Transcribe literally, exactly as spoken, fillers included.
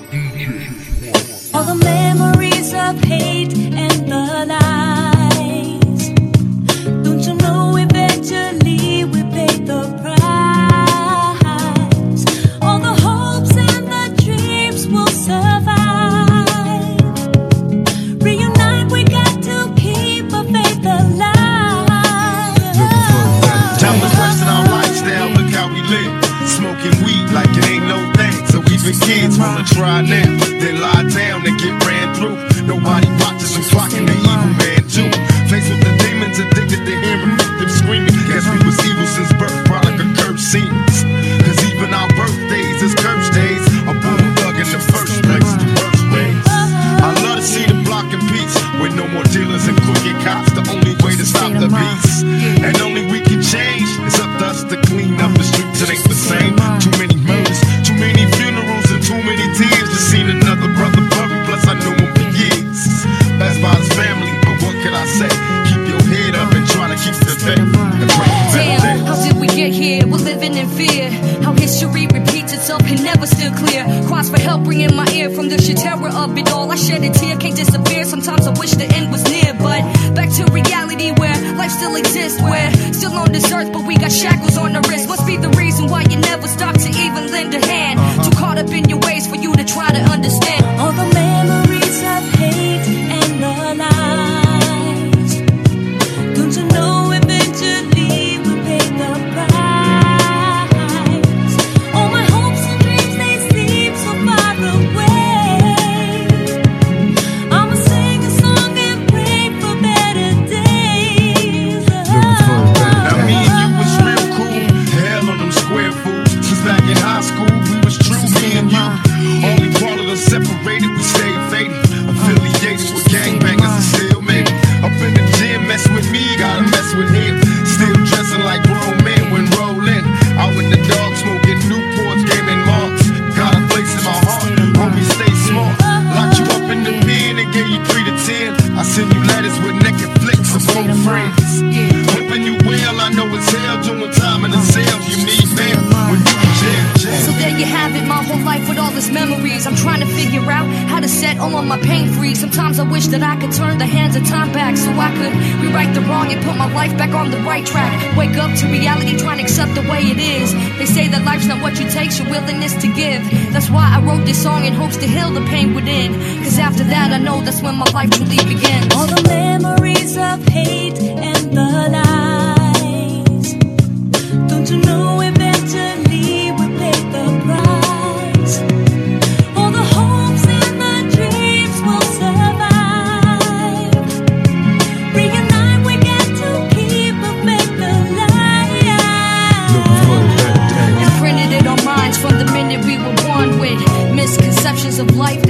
All the memories of hate and the lies. Don't you know eventually we paid the price? All the hopes and the dreams will survive. Reunite, we got to keep our faith alive. Time to question our lifestyle, look how we live. Smoking weed like it ain't no thing. So even kids wanna try now, then lie down and get ran through. Nobody watches them clocking the evil man too. Faced with the demons, addicted to hearing them screaming. Guess we was evil since birth, product of cursed scenes. Cause even our birthdays is cursed days. A bulldog in the first place, the worst ways. I love to see the block in peace, with no more dealers and crooked cops. The only way to stop the beast, and only we can change. It's up to us to clean up the streets. It ain't the same. Too many murders, too many funerals, and too many tears. Just seen another brother buried, plus I knew him for years. That's by his family, but what could I say? Keep your head up and try to keep the faith. Damn, how did we get here? We're living in fear. How history repeats itself and never still clear. Cries for help ring in my ear from the sheer terror of it all. I shed a tear, can't disappear. Sometimes I wish the end was near, but back to reality where life still exists. We're still on this earth, but we got shackles on the wrist. Must be the reason why you never stop to even lend a hand. Too caught up in your ways for you to try to understand. All the memories of hate and the lies. Don't you know eventually we paid the price? All my hopes and dreams, they seem so far away. I'ma sing a song and pray for better days. Now me and you was real cool. Hell on them square fools. Since back in high school, we was true, me and you. Only part of us separated, we stayed faded. Affiliated with gangbangers and still made it. Up in the gym, mess with me, gotta mess with him. Still dressing like grown men when rolling. Out with the dog, smoking Newports, gaming marks. Got a place in my heart, homie, stay smart. Locked you up in the pen and gave you three to ten. I send you letters with naked flicks of old friends. Hoping you well, I know it's hell doing time in the cell. You need mail when you in jail, jail. So there you have it, my whole life with all these memories. I'm trying to figure out how to set all of my pain free. Sometimes I wish that I could turn the hands of time back, so I could rewrite the wrong and put my life back on the right track. Wake up to reality, trying to accept the way it is. They say that life's not what you take, your willingness to give. That's why I wrote this song in hopes to heal the pain within. Cause after that I know that's when my life truly begins. All the memories of hate and the lies. Don't you know eventually we paid the price? All the hopes and the dreams will survive. Reunite, we got to keep our faith alive. Imprinted it on minds from the minute we were born with misconceptions of life